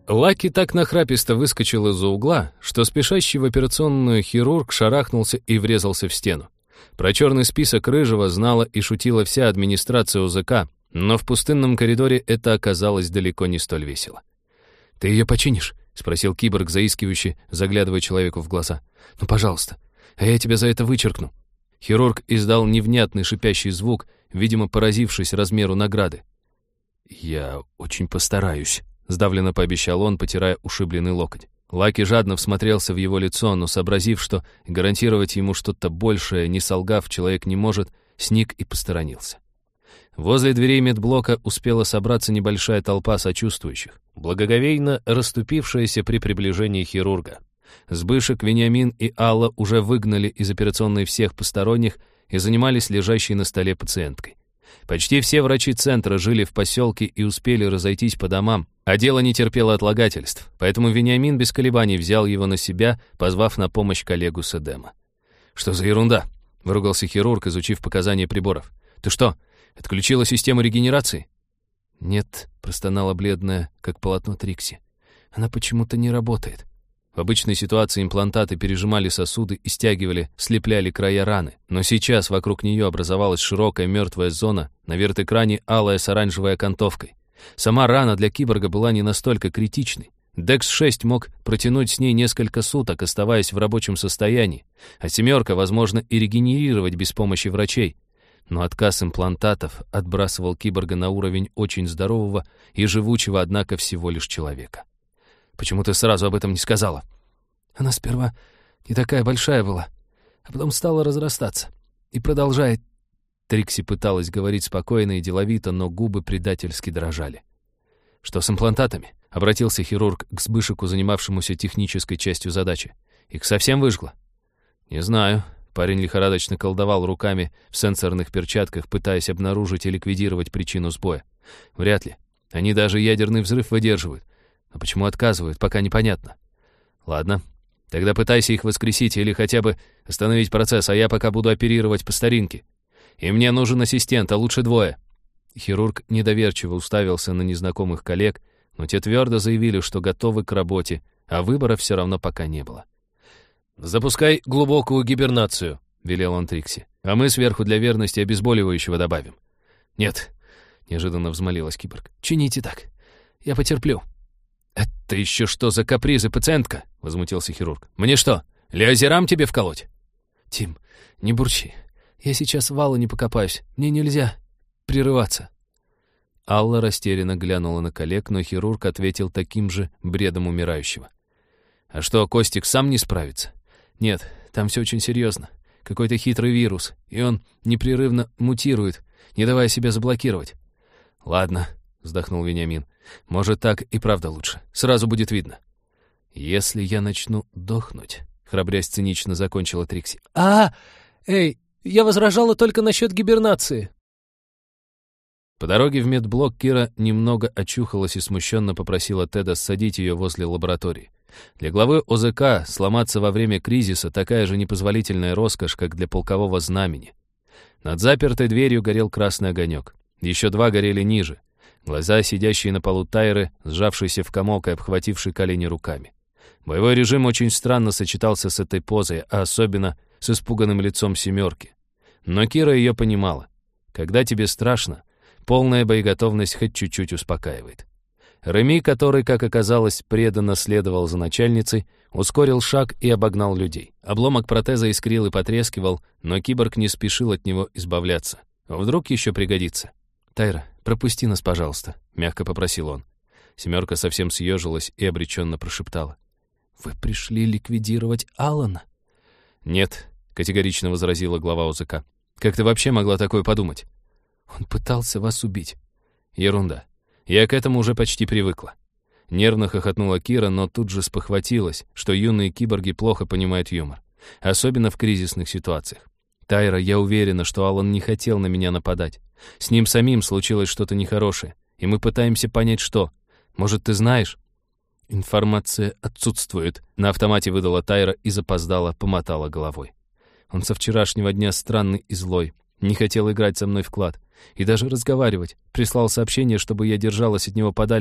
Лаки так нахраписто выскочил из-за угла, что спешащий в операционную хирург шарахнулся и врезался в стену. Про черный список Рыжего знала и шутила вся администрация УЗК, но в пустынном коридоре это оказалось далеко не столь весело. «Ты ее починишь?» — спросил киборг, заискивающе, заглядывая человеку в глаза. «Ну, пожалуйста, а я тебя за это вычеркну». Хирург издал невнятный шипящий звук, видимо, поразившись размеру награды. «Я очень постараюсь», — сдавленно пообещал он, потирая ушибленный локоть. Лаки жадно всмотрелся в его лицо, но, сообразив, что гарантировать ему что-то большее, не солгав, человек не может, сник и посторонился. Возле дверей медблока успела собраться небольшая толпа сочувствующих, благоговейно расступившаяся при приближении хирурга. Сбышек, Вениамин и Алла уже выгнали из операционной всех посторонних и занимались лежащей на столе пациенткой. Почти все врачи центра жили в поселке и успели разойтись по домам, а дело не терпело отлагательств, поэтому Вениамин без колебаний взял его на себя, позвав на помощь коллегу с Эдема. «Что за ерунда?» — выругался хирург, изучив показания приборов. «Ты что, отключила систему регенерации?» «Нет», — простонала бледная, как полотно Трикси. «Она почему-то не работает». В обычной ситуации имплантаты пережимали сосуды и стягивали, слепляли края раны. Но сейчас вокруг нее образовалась широкая мертвая зона, на вертэкране алая с оранжевой окантовкой. Сама рана для киборга была не настолько критичной. Декс-6 мог протянуть с ней несколько суток, оставаясь в рабочем состоянии, а «семерка» возможно и регенерировать без помощи врачей. Но отказ имплантатов отбрасывал киборга на уровень очень здорового и живучего, однако, всего лишь человека. «Почему ты сразу об этом не сказала?» «Она сперва не такая большая была, а потом стала разрастаться. И продолжает...» Трикси пыталась говорить спокойно и деловито, но губы предательски дрожали. «Что с имплантатами?» — обратился хирург к Сбышеку, занимавшемуся технической частью задачи. «Их совсем выжгло?» «Не знаю». Парень лихорадочно колдовал руками в сенсорных перчатках, пытаясь обнаружить и ликвидировать причину сбоя. «Вряд ли. Они даже ядерный взрыв выдерживают. Но почему отказывают, пока непонятно. Ладно, тогда пытайся их воскресить или хотя бы остановить процесс, а я пока буду оперировать по старинке. И мне нужен ассистент, а лучше двое». Хирург недоверчиво уставился на незнакомых коллег, но те твердо заявили, что готовы к работе, а выбора все равно пока не было. «Запускай глубокую гибернацию», — велел он Трикси. «А мы сверху для верности обезболивающего добавим». «Нет», — неожиданно взмолилась киборг. «Чините так. Я потерплю». «Это еще что за капризы, пациентка?» — возмутился хирург. «Мне что, леозерам тебе вколоть?» «Тим, не бурчи. Я сейчас в Аллу не покопаюсь. Мне нельзя прерываться». Алла растерянно глянула на коллег, но хирург ответил таким же бредом умирающего. «А что, Костик сам не справится?» «Нет, там все очень серьезно. Какой-то хитрый вирус, и он непрерывно мутирует, не давая себя заблокировать». «Ладно», — вздохнул Вениамин. «Может, так и правда лучше. Сразу будет видно». «Если я начну дохнуть», — храбрясь цинично закончила Трикси. Эй, я возражала только насчет гибернации». По дороге в медблок Кира немного очухалась и смущенно попросила Теда ссадить ее возле лаборатории. Для главы ОЗК сломаться во время кризиса такая же непозволительная роскошь, как для полкового знамени. Над запертой дверью горел красный огонек. Еще два горели ниже. Глаза, сидящие на полу Тайры, сжавшиеся в комок и обхватившие колени руками. Боевой режим очень странно сочетался с этой позой, а особенно с испуганным лицом «семерки». Но Кира ее понимала. Когда тебе страшно, полная боеготовность хоть чуть-чуть успокаивает. Реми, который, как оказалось, преданно следовал за начальницей, ускорил шаг и обогнал людей. Обломок протеза искрил и потрескивал, но киборг не спешил от него избавляться. Вдруг еще пригодится. «Тайра, пропусти нас, пожалуйста», — мягко попросил он. «Семерка» совсем съежилась и обреченно прошептала. «Вы пришли ликвидировать Алана?» «Нет», — категорично возразила глава ОЗК. «Как ты вообще могла такое подумать?» «Он пытался вас убить». «Ерунда. Я к этому уже почти привыкла». Нервно хохотнула Кира, но тут же спохватилась, что юные киборги плохо понимают юмор. Особенно в кризисных ситуациях. «Тайра, я уверена, что Алан не хотел на меня нападать. С ним самим случилось что-то нехорошее, и мы пытаемся понять, что. Может, ты знаешь?» «Информация отсутствует», — на автомате выдала Тайра и запоздала, помотала головой. «Он со вчерашнего дня странный и злой, не хотел играть со мной в клад и даже разговаривать. Прислал сообщение, чтобы я держалась от него подальше,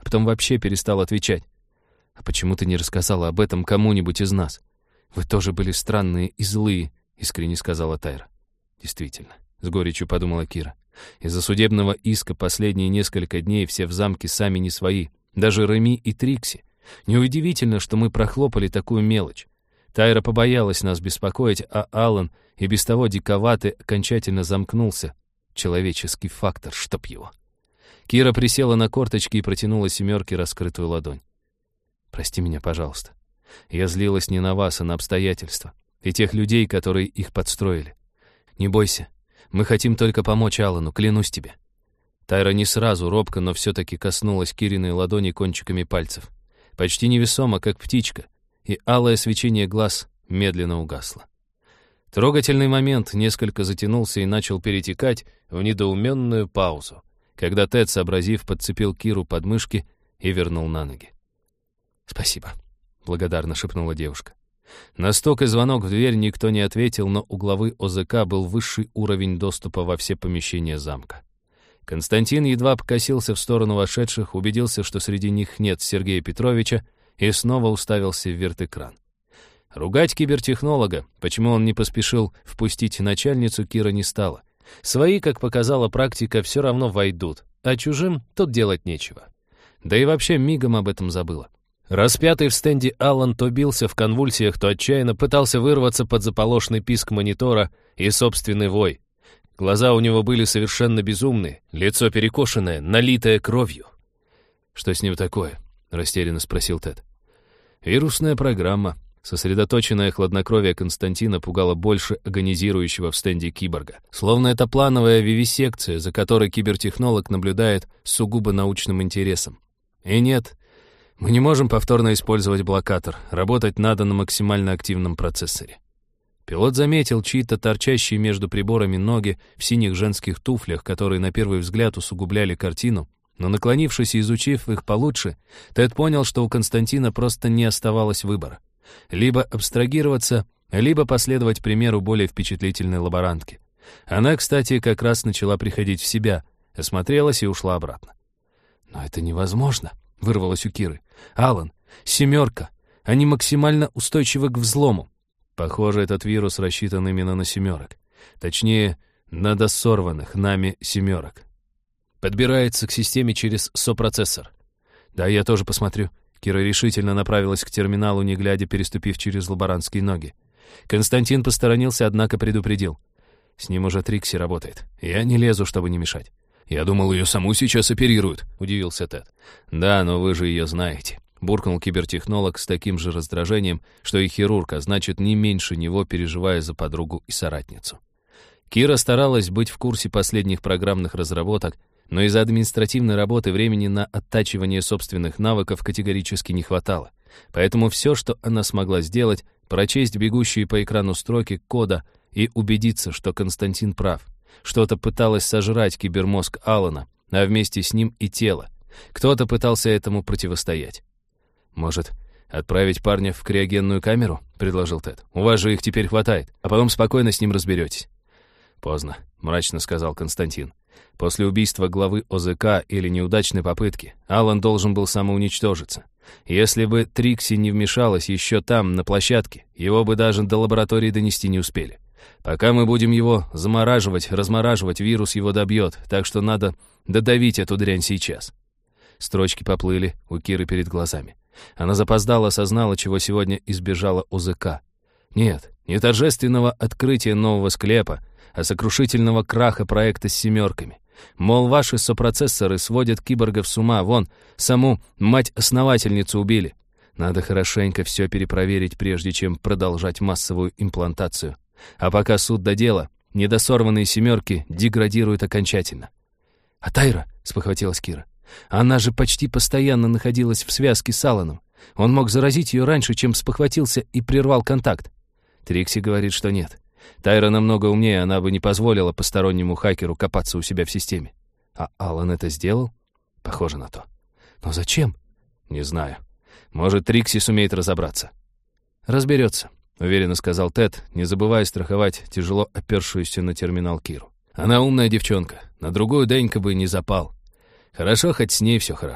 а потом вообще перестал отвечать. «А почему ты не рассказала об этом кому-нибудь из нас? Вы тоже были странные и злые», — искренне сказала Тайра. «Действительно», — с горечью подумала Кира. «Из-за судебного иска последние несколько дней все в замке сами не свои, даже Реми и Трикси. Неудивительно, что мы прохлопали такую мелочь. Тайра побоялась нас беспокоить, а Аллан и без того диковатый окончательно замкнулся. Человеческий фактор, чтоб его». Кира присела на корточки и протянула семерке раскрытую ладонь. «Прости меня, пожалуйста. Я злилась не на вас, а на обстоятельства и тех людей, которые их подстроили. Не бойся, мы хотим только помочь Аллану, клянусь тебе». Тайра не сразу, робко, но все-таки коснулась Кириной ладони кончиками пальцев. Почти невесомо, как птичка, и алое свечение глаз медленно угасло. Трогательный момент несколько затянулся и начал перетекать в недоуменную паузу, когда Тед, сообразив, подцепил Киру под мышки и вернул на ноги. «Спасибо», — благодарно шепнула девушка. На стук и звонок в дверь никто не ответил, но у главы ОЗК был высший уровень доступа во все помещения замка. Константин едва покосился в сторону вошедших, убедился, что среди них нет Сергея Петровича, и снова уставился в вертэкран. Ругать кибертехнолога, почему он не поспешил впустить начальницу, Кира не стала. Свои, как показала практика, все равно войдут, а чужим тут делать нечего. Да и вообще мигом об этом забыла. Распятый в стенде Аллан то бился в конвульсиях, то отчаянно пытался вырваться под заполошный писк монитора и собственный вой. Глаза у него были совершенно безумные, лицо перекошенное, налитое кровью. «Что с ним такое?» — растерянно спросил Тед. «Вирусная программа». Сосредоточенное хладнокровие Константина пугало больше агонизирующего в стенде киборга. Словно это плановая вивисекция, за которой кибертехнолог наблюдает с сугубо научным интересом. И нет, мы не можем повторно использовать блокатор. Работать надо на максимально активном процессоре. Пилот заметил чьи-то торчащие между приборами ноги в синих женских туфлях, которые на первый взгляд усугубляли картину, но, наклонившись и изучив их получше, Тед понял, что у Константина просто не оставалось выбора. Либо абстрагироваться, либо последовать примеру более впечатлительной лаборантки. Она, кстати, как раз начала приходить в себя, осмотрелась и ушла обратно. «Но это невозможно», — вырвалось у Киры. «Аллан, семерка, они максимально устойчивы к взлому». Похоже, этот вирус рассчитан именно на семерок. Точнее, на досорванных нами семерок. Подбирается к системе через сопроцессор. «Да, я тоже посмотрю». Кира решительно направилась к терминалу, не глядя, переступив через лаборантские ноги. Константин посторонился, однако предупредил. «С ним уже Трикси работает. Я не лезу, чтобы не мешать». «Я думал, ее саму сейчас оперируют», — удивился Тед. «Да, но вы же ее знаете», — буркнул кибертехнолог с таким же раздражением, что и хирург, а значит, не меньше него, переживая за подругу и соратницу. Кира старалась быть в курсе последних программных разработок, но из-за административной работы времени на оттачивание собственных навыков категорически не хватало. Поэтому все, что она смогла сделать, прочесть бегущие по экрану строки кода и убедиться, что Константин прав. Что-то пыталось сожрать кибермозг Аллана, а вместе с ним и тело. Кто-то пытался этому противостоять. «Может, отправить парня в криогенную камеру?» — предложил Тед. «У вас же их теперь хватает, а потом спокойно с ним разберетесь». «Поздно», — мрачно сказал Константин. После убийства главы ОЗК или неудачной попытки Аллан должен был самоуничтожиться. Если бы Трикси не вмешалась еще там, на площадке, его бы даже до лаборатории донести не успели. Пока мы будем его замораживать, размораживать, вирус его добьет, так что надо додавить эту дрянь сейчас. Строчки поплыли у Киры перед глазами. Она запоздала, осознала, чего сегодня избежала ОЗК. Нет, не торжественного открытия нового склепа, а сокрушительного краха проекта с семерками. Мол, ваши сопроцессоры сводят киборгов с ума, вон, саму мать-основательницу убили. Надо хорошенько все перепроверить, прежде чем продолжать массовую имплантацию. А пока суд до дела, недосорванные семерки деградируют окончательно. «А Тайра?» — спохватилась Кира. «Она же почти постоянно находилась в связке с Алланом. Он мог заразить ее раньше, чем спохватился и прервал контакт». Трикси говорит, что нет. Тайра намного умнее, она бы не позволила постороннему хакеру копаться у себя в системе. А Аллан это сделал? Похоже на то. Но зачем? Не знаю. Может, Трикси сумеет разобраться. Разберется, уверенно сказал Тед, не забывая страховать тяжело опершуюся на терминал Киру. Она умная девчонка, на другую Денька бы не запал. Хорошо, хоть с ней все хорошо.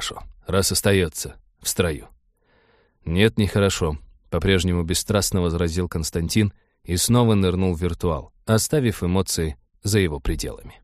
раз остается в строю. Нет, нехорошо, по-прежнему бесстрастно возразил Константин и снова нырнул в виртуал, оставив эмоции за его пределами.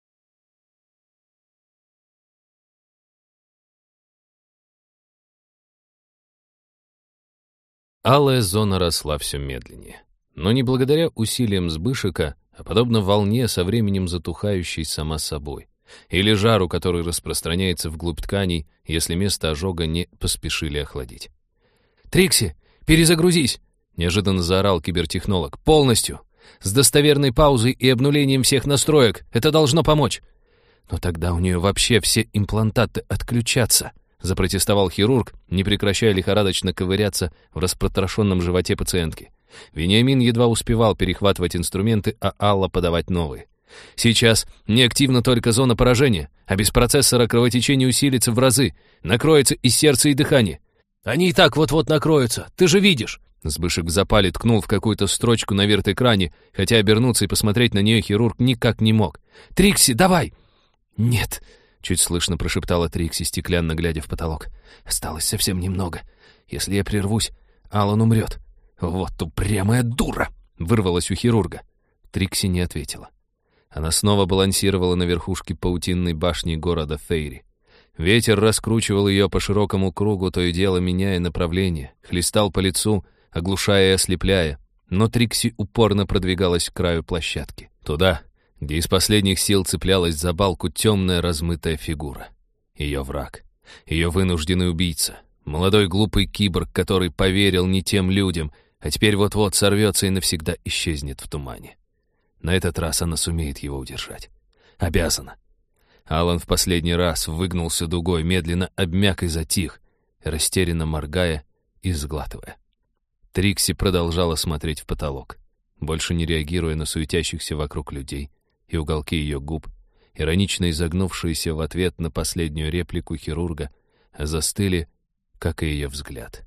Алая зона росла все медленнее. Но не благодаря усилиям Сбышика, а подобно волне, со временем затухающей сама собой. Или жару, который распространяется вглубь тканей, если место ожога не поспешили охладить. «Трикси, перезагрузись!» — неожиданно заорал кибертехнолог. «Полностью! С достоверной паузой и обнулением всех настроек! Это должно помочь!» «Но тогда у нее вообще все имплантаты отключатся!» — запротестовал хирург, не прекращая лихорадочно ковыряться в распротрошенном животе пациентки. Вениамин едва успевал перехватывать инструменты, а Алла подавать новые. «Сейчас неактивна только зона поражения, а без процессора кровотечение усилится в разы, накроется и сердце, и дыхание». «Они и так вот-вот накроются, ты же видишь!» Сбышек в запале ткнул в какую-то строчку на вертэкране, хотя обернуться и посмотреть на нее хирург никак не мог. «Трикси, давай!» «Нет!» — чуть слышно прошептала Трикси, стеклянно глядя в потолок. «Осталось совсем немного. Если я прервусь, Алан умрет». «Вот упрямая дура!» — вырвалась у хирурга. Трикси не ответила. Она снова балансировала на верхушке паутинной башни города Фейри. Ветер раскручивал ее по широкому кругу, то и дело меняя направление, хлестал по лицу, оглушая и ослепляя. Но Трикси упорно продвигалась к краю площадки. Туда, где из последних сил цеплялась за балку темная размытая фигура. Ее враг, ее вынужденный убийца, молодой глупый киборг, который поверил не тем людям, а теперь вот-вот сорвется и навсегда исчезнет в тумане. На этот раз она сумеет его удержать. Обязана. Алан в последний раз выгнулся дугой, медленно обмяк и затих, растерянно моргая и сглатывая. Трикси продолжала смотреть в потолок, больше не реагируя на суетящихся вокруг людей, и уголки ее губ, иронично изогнувшиеся в ответ на последнюю реплику хирурга, застыли, как и ее взгляд.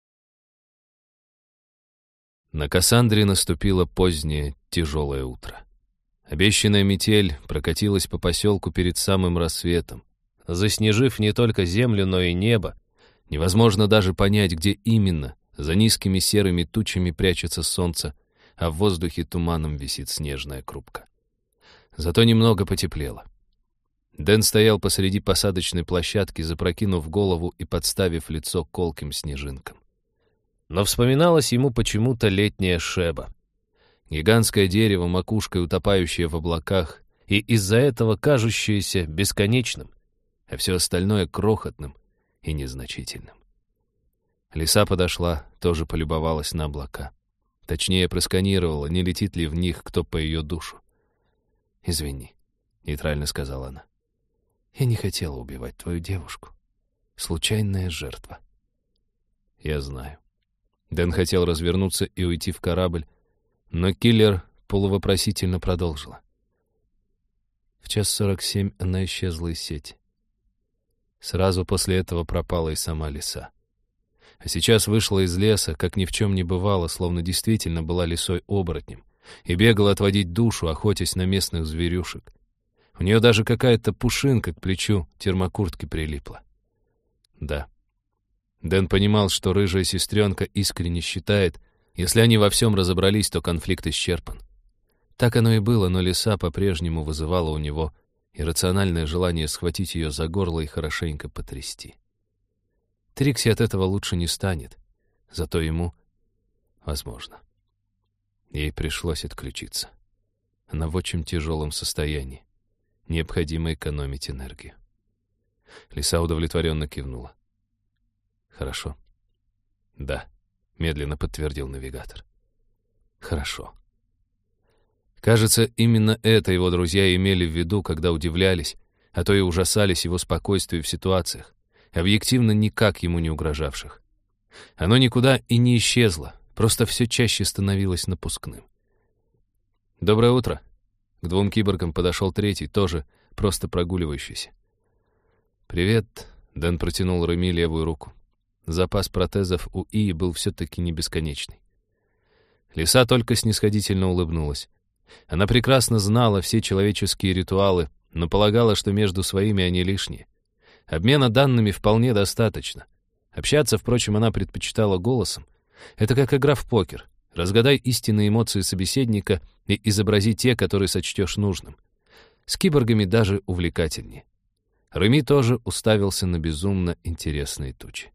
На Кассандре наступило позднее, тяжелое утро. Обещанная метель прокатилась по поселку перед самым рассветом, заснежив не только землю, но и небо. Невозможно даже понять, где именно. За низкими серыми тучами прячется солнце, а в воздухе туманом висит снежная крупка. Зато немного потеплело. Дэн стоял посреди посадочной площадки, запрокинув голову и подставив лицо колким снежинкам. Но вспоминалась ему почему-то летняя Шеба. Гигантское дерево, макушкой утопающее в облаках, и из-за этого кажущееся бесконечным, а все остальное крохотным и незначительным. Лиса подошла, тоже полюбовалась на облака. Точнее, просканировала, не летит ли в них кто по ее душу. «Извини», — нейтрально сказала она. «Я не хотела убивать твою девушку. Случайная жертва». «Я знаю». Дэн хотел развернуться и уйти в корабль, но киллер полувопросительно продолжила. В 1:47 она исчезла из сети. Сразу после этого пропала и сама лиса. А сейчас вышла из леса, как ни в чем не бывало, словно действительно была лисой-оборотнем, и бегала отводить душу, охотясь на местных зверюшек. У нее даже какая-то пушинка к плечу термокуртки прилипла. Да. Дэн понимал, что рыжая сестренка искренне считает, если они во всем разобрались, то конфликт исчерпан. Так оно и было, но лиса по-прежнему вызывала у него иррациональное желание схватить ее за горло и хорошенько потрясти. Трикси от этого лучше не станет, зато ему, возможно. Ей пришлось отключиться. Она в очень тяжелом состоянии. Необходимо экономить энергию. Лиса удовлетворенно кивнула. «Хорошо». «Да», — медленно подтвердил навигатор. «Хорошо». Кажется, именно это его друзья имели в виду, когда удивлялись, а то и ужасались его спокойствию в ситуациях, объективно никак ему не угрожавших. Оно никуда и не исчезло, просто все чаще становилось напускным. «Доброе утро». К двум киборгам подошел третий, тоже просто прогуливающийся. «Привет», — Дэн протянул Реми левую руку. Запас протезов у Ии был все-таки не бесконечный. Лиса только снисходительно улыбнулась. Она прекрасно знала все человеческие ритуалы, но полагала, что между своими они лишние. Обмена данными вполне достаточно. Общаться, впрочем, она предпочитала голосом. Это как игра в покер. Разгадай истинные эмоции собеседника и изобрази те, которые сочтешь нужным. С киборгами даже увлекательнее. Реми тоже уставился на безумно интересные тучи.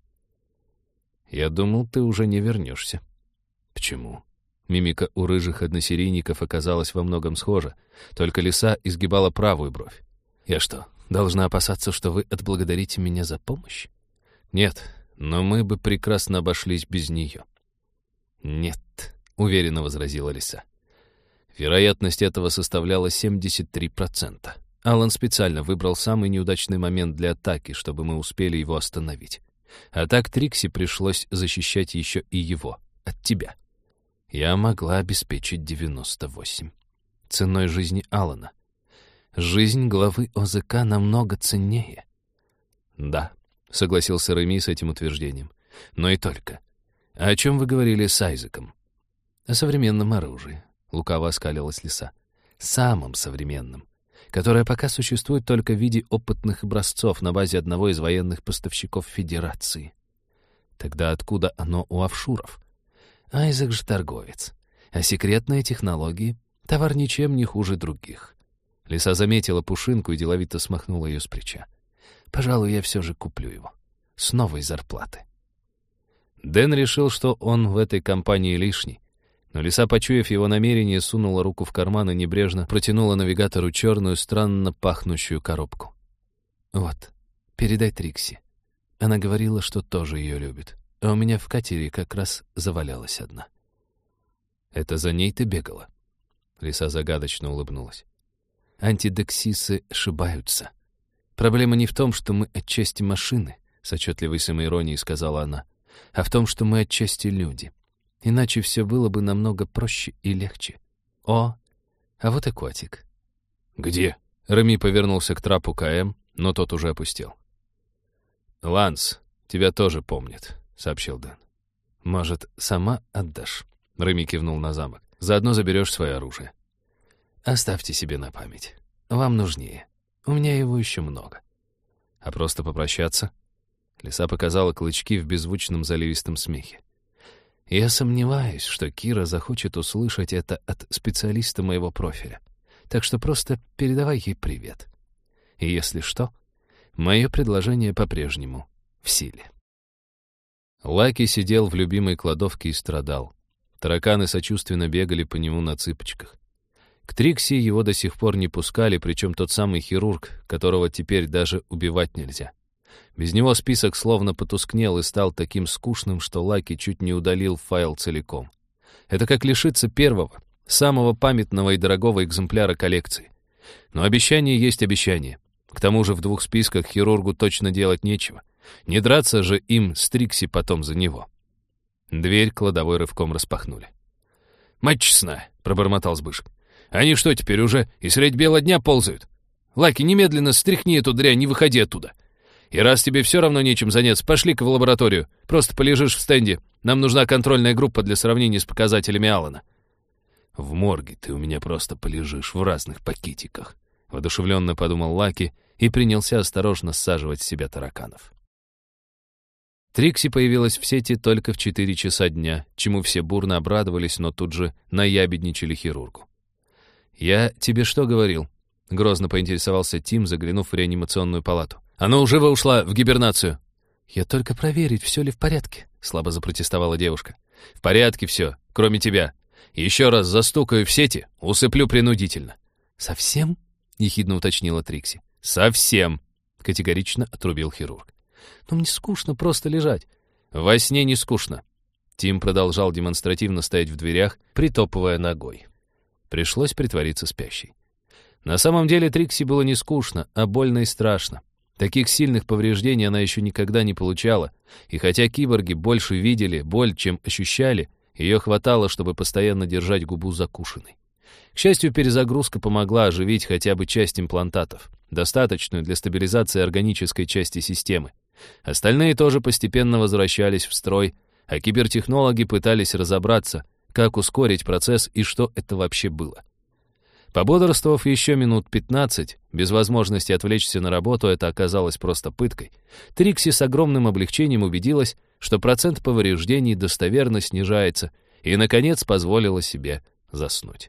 «Я думал, ты уже не вернешься». «Почему?» Мимика у рыжих односерийников оказалась во многом схожа, только лиса изгибала правую бровь. «Я что, должна опасаться, что вы отблагодарите меня за помощь?» «Нет, но мы бы прекрасно обошлись без нее». «Нет», — уверенно возразила лиса. Вероятность этого составляла 73%. Алан специально выбрал самый неудачный момент для атаки, чтобы мы успели его остановить. А так Трикси пришлось защищать еще и его, от тебя. Я могла обеспечить 98. Ценой жизни Алана. Жизнь главы ОЗК намного ценнее. Да, согласился Реми с этим утверждением. Но и только. А о чем вы говорили с Айзеком? О современном оружии. Лукаво оскалилась лиса. Самым современным, которое пока существует только в виде опытных образцов на базе одного из военных поставщиков Федерации. Тогда откуда оно у офшуров? Айзек же торговец. А секретные технологии — товар ничем не хуже других. Лиса заметила пушинку и деловито смахнула ее с плеча. Пожалуй, я все же куплю его. С новой зарплаты. Дэн решил, что он в этой компании лишний. Но лиса, почуяв его намерение, сунула руку в карман и небрежно протянула навигатору черную, странно пахнущую коробку. «Вот, передай Трикси. Она говорила, что тоже ее любит. А у меня в катере как раз завалялась одна». «Это за ней ты бегала?» Лиса загадочно улыбнулась. «Антидексисы ошибаются. Проблема не в том, что мы отчасти машины», — с отчетливой самоиронией сказала она, «а в том, что мы отчасти люди. Иначе все было бы намного проще и легче. О, а вот и котик». «Где?» Реми повернулся к трапу КМ, но тот уже опустел. «Ланс, тебя тоже помнит», — сообщил Дэн. «Может, сама отдашь?» Реми кивнул на замок. «Заодно заберешь свое оружие». «Оставьте себе на память. Вам нужнее. У меня его еще много». «А просто попрощаться?» Лиса показала клычки в беззвучном заливистом смехе. «Я сомневаюсь, что Кира захочет услышать это от специалиста моего профиля. Так что просто передавай ей привет. И если что, мое предложение по-прежнему в силе». Лаки сидел в любимой кладовке и страдал. Тараканы сочувственно бегали по нему на цыпочках. К Трикси его до сих пор не пускали, причем тот самый хирург, которого теперь даже убивать нельзя. Без него список словно потускнел и стал таким скучным, что Лаки чуть не удалил файл целиком. Это как лишиться первого, самого памятного и дорогого экземпляра коллекции. Но обещание есть обещание. К тому же в двух списках хирургу точно делать нечего. Не драться же им с Трикси потом за него. Дверь кладовой рывком распахнули. «Мать честная!» — пробормотал Сбышек. «Они что, теперь уже и средь бела дня ползают? Лаки, немедленно стряхни эту дрянь, не выходи оттуда. И раз тебе все равно нечем заняться, пошли-ка в лабораторию. Просто полежишь в стенде. Нам нужна контрольная группа для сравнения с показателями Алана». «В морге ты у меня просто полежишь в разных пакетиках», — воодушевленно подумал Лаки и принялся осторожно ссаживать с себя тараканов. Трикси появилась в сети только в 4 часа дня, чему все бурно обрадовались, но тут же наябедничали хирургу. «Я тебе что говорил?» — грозно поинтересовался Тим, заглянув в реанимационную палату. «А ну, живо ушла в гибернацию!» «Я только проверить, все ли в порядке», — слабо запротестовала девушка. «В порядке все, кроме тебя. Еще раз застукаю в сети, усыплю принудительно». «Совсем?» — ехидно уточнила Трикси. «Совсем!» — категорично отрубил хирург. «Но мне скучно просто лежать». «Во сне не скучно». Тим продолжал демонстративно стоять в дверях, притопывая ногой. Пришлось притвориться спящей. На самом деле Трикси было не скучно, а больно и страшно. Таких сильных повреждений она еще никогда не получала, и хотя киборги больше видели боль, чем ощущали, ее хватало, чтобы постоянно держать губу закушенной. К счастью, перезагрузка помогла оживить хотя бы часть имплантатов, достаточную для стабилизации органической части системы. Остальные тоже постепенно возвращались в строй, а кибертехнологи пытались разобраться, как ускорить процесс и что это вообще было. Пободрствовав еще минут 15, без возможности отвлечься на работу, это оказалось просто пыткой, Трикси с огромным облегчением убедилась, что процент повреждений достоверно снижается, и, наконец, позволила себе заснуть.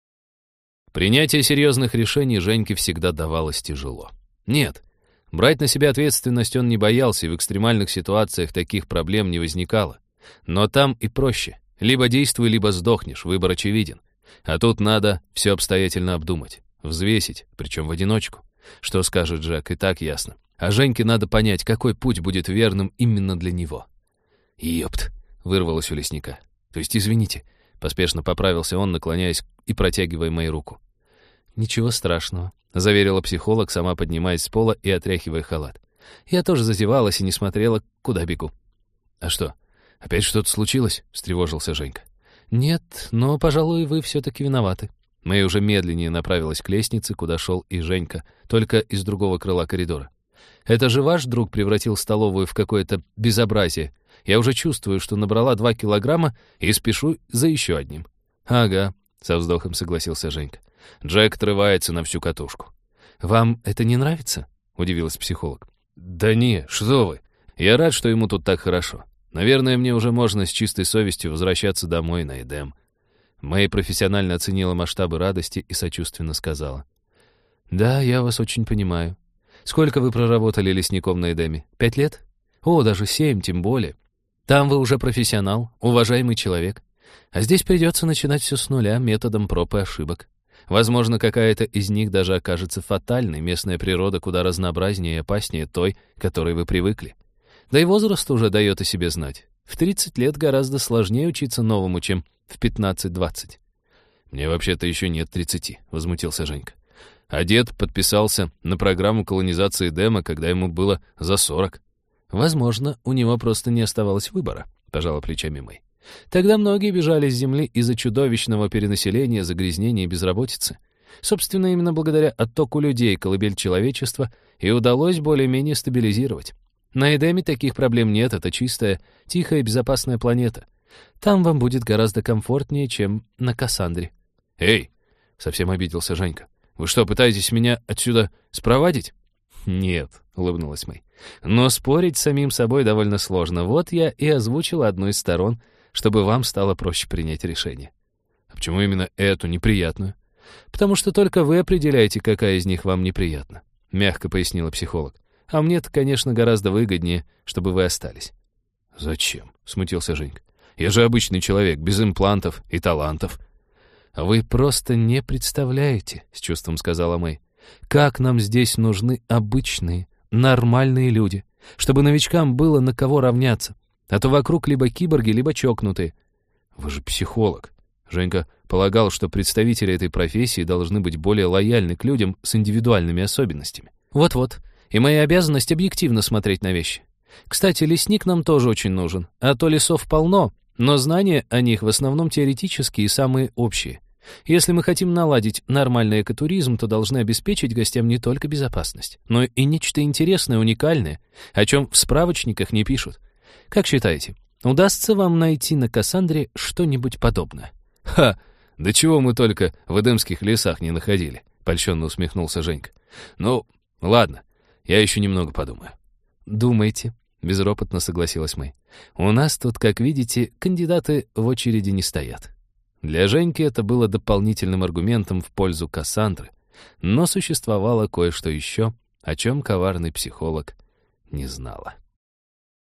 Принятие серьезных решений Женьке всегда давалось тяжело. Нет, брать на себя ответственность он не боялся, и в экстремальных ситуациях таких проблем не возникало. Но там и проще. Либо действуй, либо сдохнешь, выбор очевиден. А тут надо все обстоятельно обдумать, взвесить, причем в одиночку. Что скажет Джек, и так ясно. А Женьке надо понять, какой путь будет верным именно для него. «Ёпт!» — вырвалось у лесника. «То есть, извините», — поспешно поправился он, наклоняясь и протягивая мою руку. «Ничего страшного», — заверила психолог, сама поднимаясь с пола и отряхивая халат. «Я тоже зазевалась и не смотрела, куда бегу». «А что, опять что-то случилось?» — встревожился Женька. «Нет, но, пожалуй, вы все-таки виноваты». Мэй уже медленнее направилась к лестнице, куда шел и Женька, только из другого крыла коридора. «Это же ваш друг превратил столовую в какое-то безобразие. Я уже чувствую, что набрала 2 килограмма и спешу за еще одним». «Ага», — со вздохом согласился Женька. Джек отрывается на всю катушку. «Вам это не нравится?» — удивилась психолог. «Да не, что вы. Я рад, что ему тут так хорошо. Наверное, мне уже можно с чистой совестью возвращаться домой на Эдем». Мэй профессионально оценила масштабы радости и сочувственно сказала. «Да, я вас очень понимаю. Сколько вы проработали лесником на Эдеме? 5 лет? О, даже 7, тем более. Там вы уже профессионал, уважаемый человек. А здесь придется начинать все с нуля методом проб и ошибок. Возможно, какая-то из них даже окажется фатальной. Местная природа куда разнообразнее и опаснее той, к которой вы привыкли. Да и возраст уже дает о себе знать. В 30 лет гораздо сложнее учиться новому, чем в 15-20. «Мне вообще-то еще нет 30», — возмутился Женька. А дед подписался на программу колонизации Эдема, когда ему было за 40. «Возможно, у него просто не оставалось выбора», — пожала плечами Мэй. «Тогда многие бежали с земли из-за чудовищного перенаселения, загрязнения и безработицы. Собственно, именно благодаря оттоку людей колыбель человечества и удалось более-менее стабилизировать. На Эдеме таких проблем нет, это чистая, тихая и безопасная планета. Там вам будет гораздо комфортнее, чем на Кассандре». «Эй!» — совсем обиделся Женька. «Вы что, пытаетесь меня отсюда спровадить?» «Нет», — улыбнулась Мэй. «Но спорить с самим собой довольно сложно. Вот я и озвучила одну из сторон, чтобы вам стало проще принять решение». «А почему именно эту неприятную?» «Потому что только вы определяете, какая из них вам неприятна», — мягко пояснила психолог. «А мне-то, конечно, гораздо выгоднее, чтобы вы остались». «Зачем?» — смутился Женька. «Я же обычный человек, без имплантов и талантов». «Вы просто не представляете», — с чувством сказала Мэй, «как нам здесь нужны обычные, нормальные люди, чтобы новичкам было на кого равняться, а то вокруг либо киборги, либо чокнутые». «Вы же психолог». Женька полагал, что представители этой профессии должны быть более лояльны к людям с индивидуальными особенностями. «Вот-вот, и моя обязанность объективно смотреть на вещи. Кстати, лесник нам тоже очень нужен, а то лесов полно, но знания о них в основном теоретические и самые общие. Если мы хотим наладить нормальный экотуризм, то должны обеспечить гостям не только безопасность, но и нечто интересное, уникальное, о чем в справочниках не пишут. Как считаете, удастся вам найти на Кассандре что-нибудь подобное?» «Ха! Да чего мы только в эдемских лесах не находили», — польщенно усмехнулся Женька. «Ну, ладно, я еще немного подумаю». «Думайте», — безропотно согласилась Мэй. «У нас тут, как видите, кандидаты в очереди не стоят». Для Женьки это было дополнительным аргументом в пользу Кассандры, но существовало кое-что еще, о чем коварный психолог не знала.